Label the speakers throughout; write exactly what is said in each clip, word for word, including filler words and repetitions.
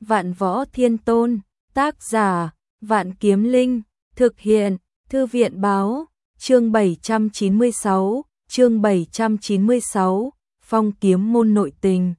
Speaker 1: Vạn Võ Thiên Tôn, tác giả, Vạn Kiếm Linh, thực hiện, Thư viện báo, chương bảy trăm chín mươi sáu, chương bảy trăm chín mươi sáu, Phong Kiếm môn nội tình.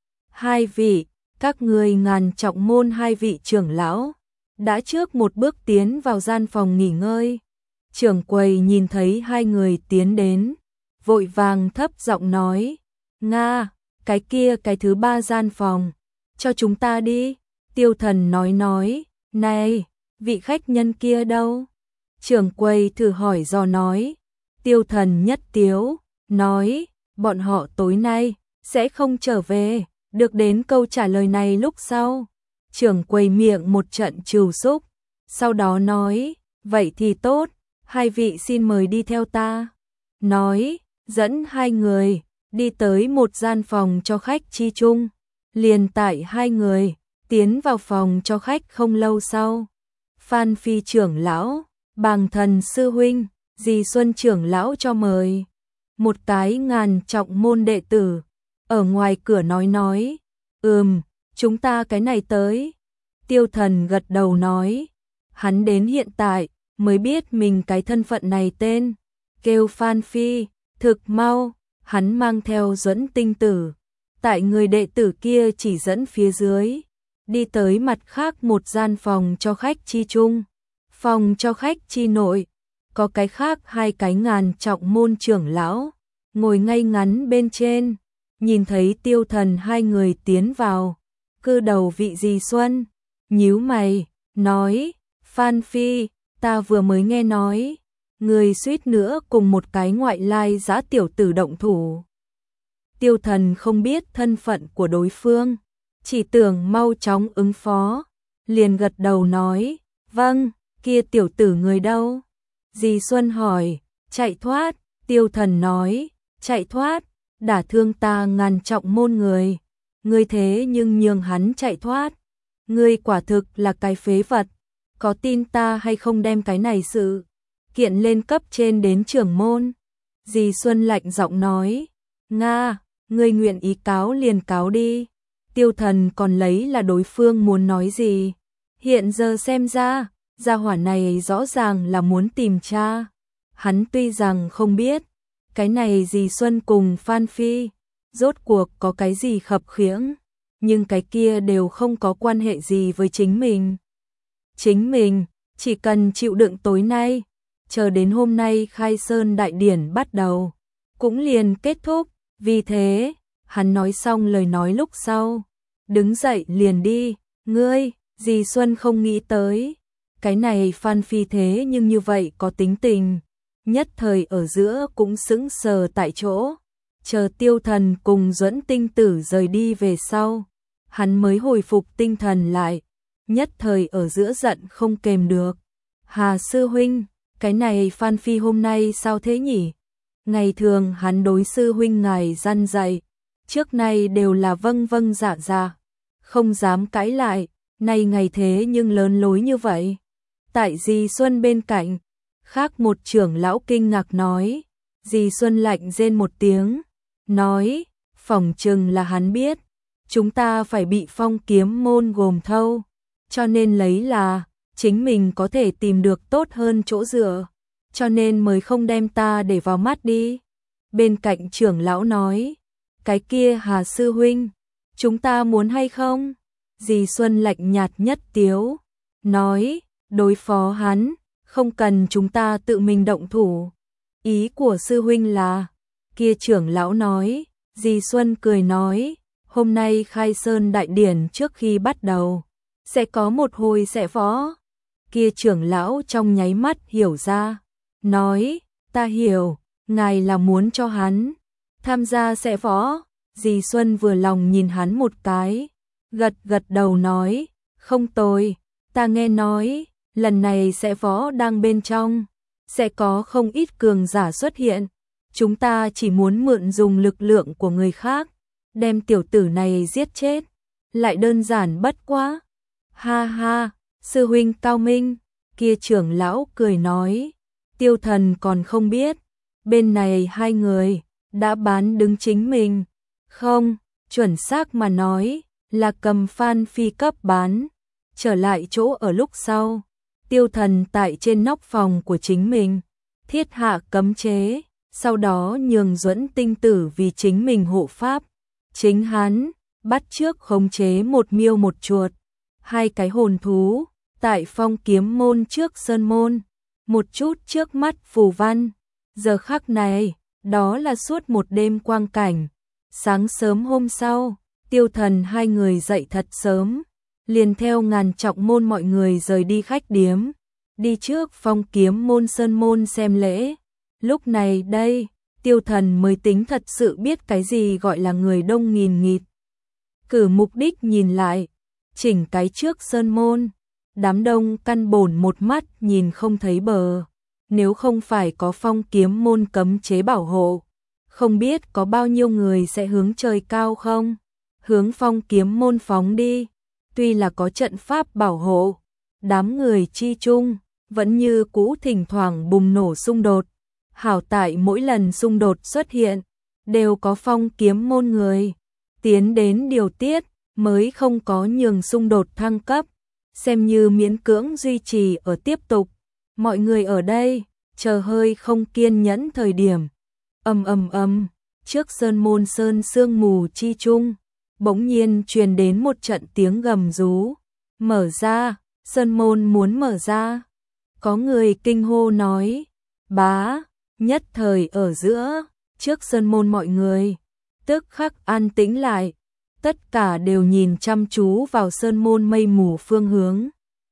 Speaker 1: Hai vị, các người Ngàn Trọng môn hai vị trưởng lão, đã trước một bước tiến vào gian phòng nghỉ ngơi. Trưởng quầy nhìn thấy hai người tiến đến, vội vàng thấp giọng nói, Nga, cái kia cái thứ ba gian phòng, cho chúng ta đi. Tiêu Thần nói nói, này, vị khách nhân kia đâu? Trưởng quầy thử hỏi dò nói. Tiêu Thần nhất tiếu, nói, bọn họ tối nay sẽ không trở về. Được đến câu trả lời này lúc sau, trưởng quầy miệng một trận trừu xúc, sau đó nói, vậy thì tốt, hai vị xin mời đi theo ta. Nói, dẫn hai người đi tới một gian phòng cho khách chi chung. Liền tại hai người tiến vào phòng cho khách không lâu sau, Phan Phi trưởng lão, Bàng Thần sư huynh, Dì Xuân trưởng lão cho mời. Một cái Ngàn Trọng môn đệ tử ở ngoài cửa nói nói, ừm, chúng ta cái này tới. Tiêu Thần gật đầu nói, hắn đến hiện tại mới biết mình cái thân phận này tên, kêu Phan Phi. Thực mau, hắn mang theo Duẫn Tinh Tử, tại người đệ tử kia chỉ dẫn phía dưới, đi tới mặt khác một gian phòng cho khách chi chung. Phòng cho khách chi nội, có cái khác hai cái Ngàn Trọng môn trưởng lão, ngồi ngay ngắn bên trên, nhìn thấy Tiêu Thần hai người tiến vào, cư đầu vị Dì Xuân, nhíu mày, nói, Phan Phi, ta vừa mới nghe nói, người suýt nữa cùng một cái ngoại lai dã tiểu tử động thủ. Tiêu Thần không biết thân phận của đối phương, chỉ tưởng mau chóng ứng phó, liền gật đầu nói, vâng, kia tiểu tử người đâu? Dì Xuân hỏi, chạy thoát. Tiêu Thần nói, chạy thoát, đả thương ta Ngàn Trọng môn người, ngươi thế nhưng nhường hắn chạy thoát, ngươi quả thực là cái phế vật, có tin ta hay không đem cái này sự kiện lên cấp trên đến trưởng môn. Dì Xuân lạnh giọng nói, Nga, ngươi nguyện ý cáo liền cáo đi. Tiêu Thần còn lấy là đối phương muốn nói gì, hiện giờ xem ra, gia hỏa này rõ ràng là muốn tìm cha. Hắn tuy rằng không biết, cái này Dì Xuân cùng Phan Phi, rốt cuộc có cái gì khập khiễng, nhưng cái kia đều không có quan hệ gì với chính mình. Chính mình, chỉ cần chịu đựng tối nay, chờ đến hôm nay khai sơn đại điển bắt đầu, cũng liền kết thúc. Vì thế, hắn nói xong lời nói lúc sau, đứng dậy liền đi. Ngươi, Dì Xuân không nghĩ tới, cái này Phan Phi thế nhưng như vậy có tính tình, nhất thời ở giữa cũng sững sờ tại chỗ, chờ Tiêu Thần cùng Duẫn Tinh Tử rời đi về sau, hắn mới hồi phục tinh thần lại, nhất thời ở giữa giận không kềm được. Hà sư huynh, cái này Phan Phi hôm nay sao thế nhỉ? Ngày thường hắn đối sư huynh ngài răn dạy, trước nay đều là vâng vâng dạ dạ, không dám cãi lại, nay ngày thế nhưng lớn lối như vậy. Tại Dì Xuân bên cạnh, khác một trưởng lão kinh ngạc nói, Dì Xuân lạnh rên một tiếng, nói, phỏng chừng là hắn biết, chúng ta phải bị Phong Kiếm môn gồm thâu, cho nên lấy là, chính mình có thể tìm được tốt hơn chỗ dựa, cho nên mới không đem ta để vào mắt đi. Bên cạnh trưởng lão nói, cái kia Hà sư huynh, chúng ta muốn hay không? Dì Xuân lạnh nhạt nhất tiếu, nói, đối phó hắn, không cần chúng ta tự mình động thủ. Ý của sư huynh là, kia trưởng lão nói. Dì Xuân cười nói, hôm nay khai sơn đại điển trước khi bắt đầu, sẽ có một hồi sẽ võ. Kia trưởng lão trong nháy mắt hiểu ra, nói, ta hiểu, ngài là muốn cho hắn tham gia sẽ võ. Dì Xuân vừa lòng nhìn hắn một cái, gật gật đầu nói, không tồi, ta nghe nói, lần này sẽ võ đang bên trong, sẽ có không ít cường giả xuất hiện, chúng ta chỉ muốn mượn dùng lực lượng của người khác, đem tiểu tử này giết chết, lại đơn giản bất quá. Ha ha, sư huynh cao minh, kia trưởng lão cười nói, Tiêu Thần còn không biết, bên này hai người đã bán đứng chính mình, không, chuẩn xác mà nói, là cầm Phan Phi cấp bán. Trở lại chỗ ở lúc sau, Tiêu Thần tại trên nóc phòng của chính mình thiết hạ cấm chế, sau đó nhường Duẫn Tinh Tử vì chính mình hộ pháp. Chính hắn bắt chước khống chế một miêu một chuột, hai cái hồn thú tại Phong Kiếm môn trước sơn môn, một chút trước mắt phù văn. Giờ khắc này, đó là suốt một đêm quang cảnh. Sáng sớm hôm sau, Tiêu Thần hai người dậy thật sớm, liền theo Ngàn Trọng môn mọi người rời đi khách điếm, đi trước Phong Kiếm môn sơn môn xem lễ. Lúc này đây, Tiêu Thần mới tính thật sự biết cái gì gọi là người đông nghìn nghịt. Cử mục đích nhìn lại, chỉnh cái trước sơn môn, đám đông căn bổn một mắt nhìn không thấy bờ. Nếu không phải có Phong Kiếm môn cấm chế bảo hộ, không biết có bao nhiêu người sẽ hướng trời cao không, hướng Phong Kiếm môn phóng đi. Tuy là có trận pháp bảo hộ, đám người chi chung vẫn như cũ thỉnh thoảng bùng nổ xung đột. Hảo tại mỗi lần xung đột xuất hiện, đều có Phong Kiếm môn người tiến đến điều tiết, mới không có nhường xung đột thăng cấp, xem như miễn cưỡng duy trì ở tiếp tục. Mọi người ở đây chờ hơi không kiên nhẫn thời điểm. Ầm ầm ầm, trước sơn môn sơn sương mù chi chung, bỗng nhiên truyền đến một trận tiếng gầm rú. Mở ra, sơn môn muốn mở ra. Có người kinh hô nói, bá, nhất thời ở giữa, trước sơn môn mọi người tức khắc an tĩnh lại, tất cả đều nhìn chăm chú vào sơn môn mây mù phương hướng.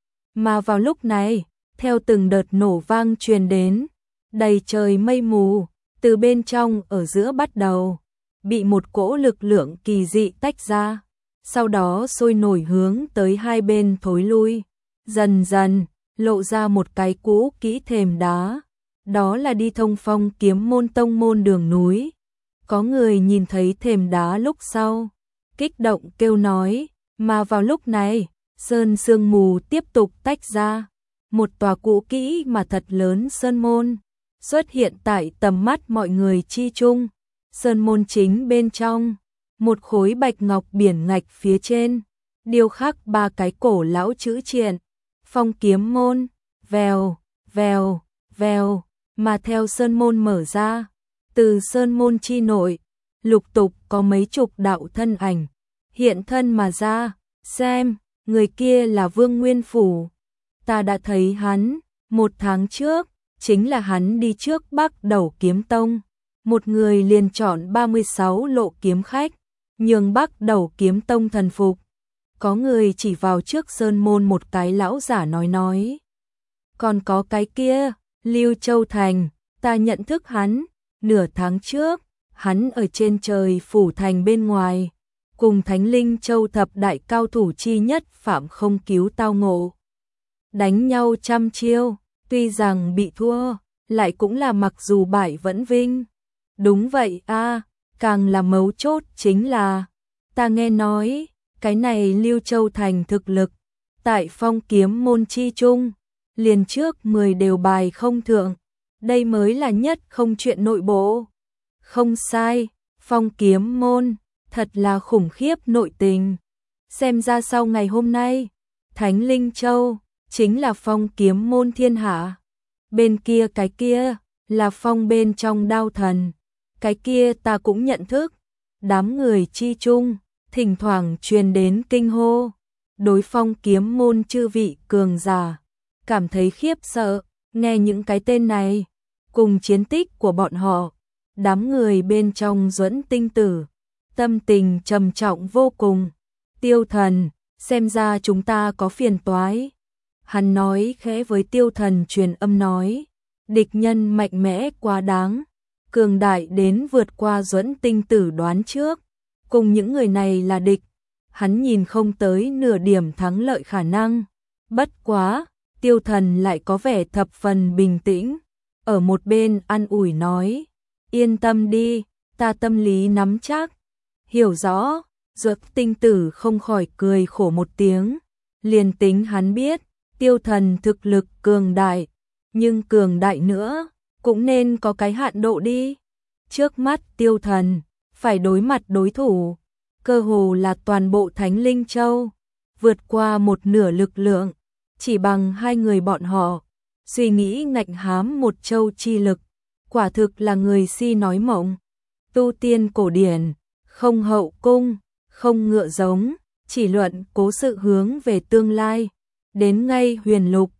Speaker 1: Mà vào lúc này, theo từng đợt nổ vang truyền đến, đầy trời mây mù, từ bên trong ở giữa bắt đầu bị một cỗ lực lượng kỳ dị tách ra, sau đó sôi nổi hướng tới hai bên thối lui, dần dần lộ ra một cái cũ kỹ thềm đá, đó là đi thông Phong Kiếm môn tông môn đường núi. Có người nhìn thấy thềm đá lúc sau, kích động kêu nói, mà vào lúc này, sơn sương mù tiếp tục tách ra, một tòa cũ kỹ mà thật lớn sơn môn xuất hiện tại tầm mắt mọi người chi chung. Sơn môn chính bên trong, một khối bạch ngọc biển ngạch phía trên, điêu khắc ba cái cổ lão chữ triện, Phong Kiếm môn. Vèo, vèo, vèo, mà theo sơn môn mở ra, từ sơn môn chi nội, lục tục có mấy chục đạo thân ảnh hiện thân mà ra. Xem, người kia là Vương Nguyên Phủ. Ta đã thấy hắn, một tháng trước, chính là hắn đi trước Bắc Đầu Kiếm Tông. Một người liền chọn ba mươi sáu lộ kiếm khách, nhường Bắc Đầu Kiếm Tông thần phục. Có người chỉ vào trước sơn môn một cái lão giả nói nói. Còn có cái kia, Lưu Châu Thành, ta nhận thức hắn, nửa tháng trước, hắn ở trên trời phủ thành bên ngoài, cùng Thánh Linh Châu thập đại cao thủ chi nhất Phạm Không Cứu tao ngộ. Đánh nhau trăm chiêu, tuy rằng bị thua, lại cũng là mặc dù bại vẫn vinh. Đúng vậy a, càng là mấu chốt chính là, ta nghe nói, cái này Lưu Châu Thành thực lực, tại Phong Kiếm môn chi chung, liền trước mười đều bài không thượng, đây mới là nhất không chuyện nội bộ. Không sai, Phong Kiếm môn, thật là khủng khiếp nội tình. Xem ra sau ngày hôm nay, Thánh Linh Châu, chính là Phong Kiếm môn thiên hạ. Bên kia cái kia, là phong bên trong đao thần. Cái kia ta cũng nhận thức. Đám người chi chung, thỉnh thoảng truyền đến kinh hô. Đối Phong Kiếm môn chư vị cường giả, cảm thấy khiếp sợ, nghe những cái tên này, cùng chiến tích của bọn họ. Đám người bên trong Duẫn Tinh Tử, tâm tình trầm trọng vô cùng. Tiêu Thần, xem ra chúng ta có phiền toái. Hắn nói khẽ với Tiêu Thần truyền âm nói, địch nhân mạnh mẽ quá đáng, cường đại đến vượt qua Duẫn Tinh Tử đoán trước, cùng những người này là địch, hắn nhìn không tới nửa điểm thắng lợi khả năng. Bất quá, Tiêu Thần lại có vẻ thập phần bình tĩnh, ở một bên an ủi nói, yên tâm đi, ta tâm lý nắm chắc. Hiểu rõ, Duẫn Tinh Tử không khỏi cười khổ một tiếng, liền tính hắn biết, Tiêu Thần thực lực cường đại, nhưng cường đại nữa, cũng nên có cái hạn độ đi. Trước mắt Tiêu Thần, phải đối mặt đối thủ, cơ hồ là toàn bộ Thánh Linh Châu, vượt qua một nửa lực lượng, chỉ bằng hai người bọn họ, suy nghĩ ngạnh hám một châu chi lực, quả thực là người si nói mộng. Tu tiên cổ điển, không hậu cung, không ngựa giống, chỉ luận cố sự hướng về tương lai, đến ngay huyền lục,